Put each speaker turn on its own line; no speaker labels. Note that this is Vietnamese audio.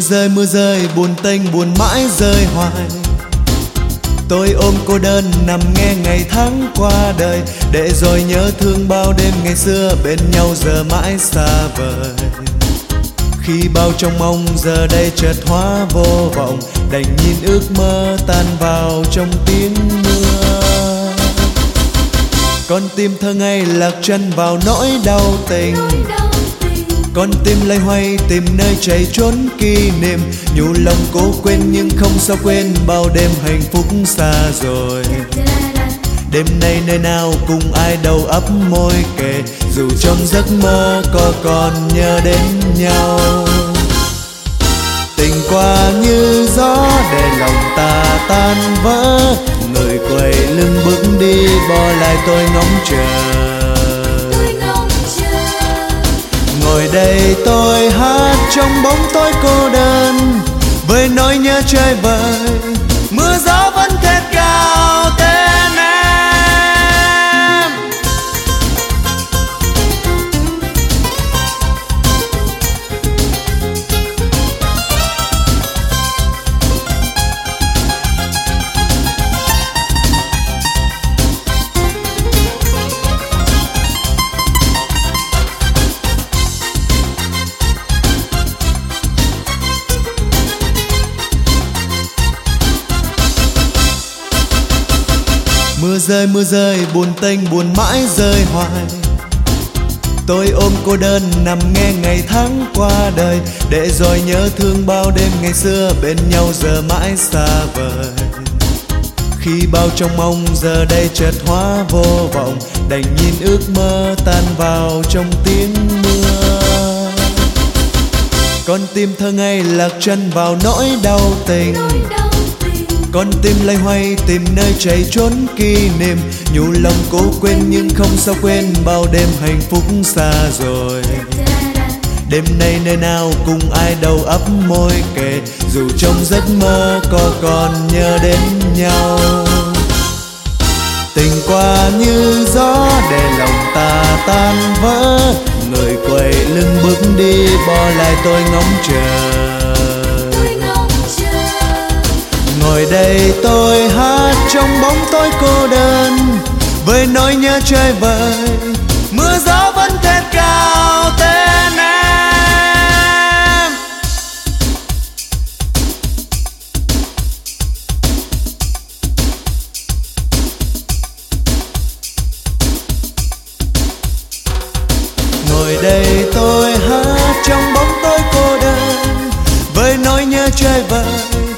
Mưa rơi buồn tênh buồn mãi rơi hoài. Tôi ôm cô đơn nằm nghe ngày tháng qua đời, để rồi nhớ thương bao đêm ngày xưa bên nhau giờ mãi xa vời. Khi bao trong mong giờ đây chợt hóa vô vọng, đành nhìn ước mơ tan vào trong tiếng mưa. Con tim thơ ngây lạc chân vào nỗi đau tình, con tim loay hoay tìm nơi chạy trốn kỷ niệm. Nhủ lòng cố quên nhưng không sao quên bao đêm hạnh phúc xa rồi. Đêm nay nơi nào cùng ai đầu ấp môi kề, dù trong giấc mơ có còn nhớ đến nhau. Tình qua như gió để lòng ta tan vỡ, người quay lưng bước đi bỏ lại tôi ngóng chờ. Ngồi đây tôi hát trong bóng tối cô đơn, với nỗi nhớ chơi vơi. Mưa gió vẫn thét gào tên em. Mưa rơi buồn tênh buồn mãi rơi hoài. Tôi ôm cô đơn nằm nghe ngày tháng qua đời, để rồi nhớ thương bao đêm ngày xưa bên nhau giờ mãi xa vời. Khi bao trong mong giờ đây chợt hóa vô vọng, đành nhìn ước mơ tan vào trong tiếng mưa. Con tim thơ ngây lạc chân vào nỗi đau tình, con tim loay hoay tìm nơi chạy trốn kỷ niệm. Nhủ lòng cố quên nhưng không sao quên bao đêm hạnh phúc xa rồi. Đêm nay nơi nào cùng ai đầu ấp môi kề, dù trong giấc mơ có còn nhớ đến nhau. Tình qua như gió để lòng ta tan vỡ, người quay lưng bước đi bỏ lại tôi ngóng chờ. Ngồi đây tôi hát trong bóng tối cô đơn, với nỗi nhớ chơi vơi. Mưa gió vẫn thét cao tên em. Ngồi đây tôi hát trong bóng tối cô đơn, với nỗi nhớ chơi vơi.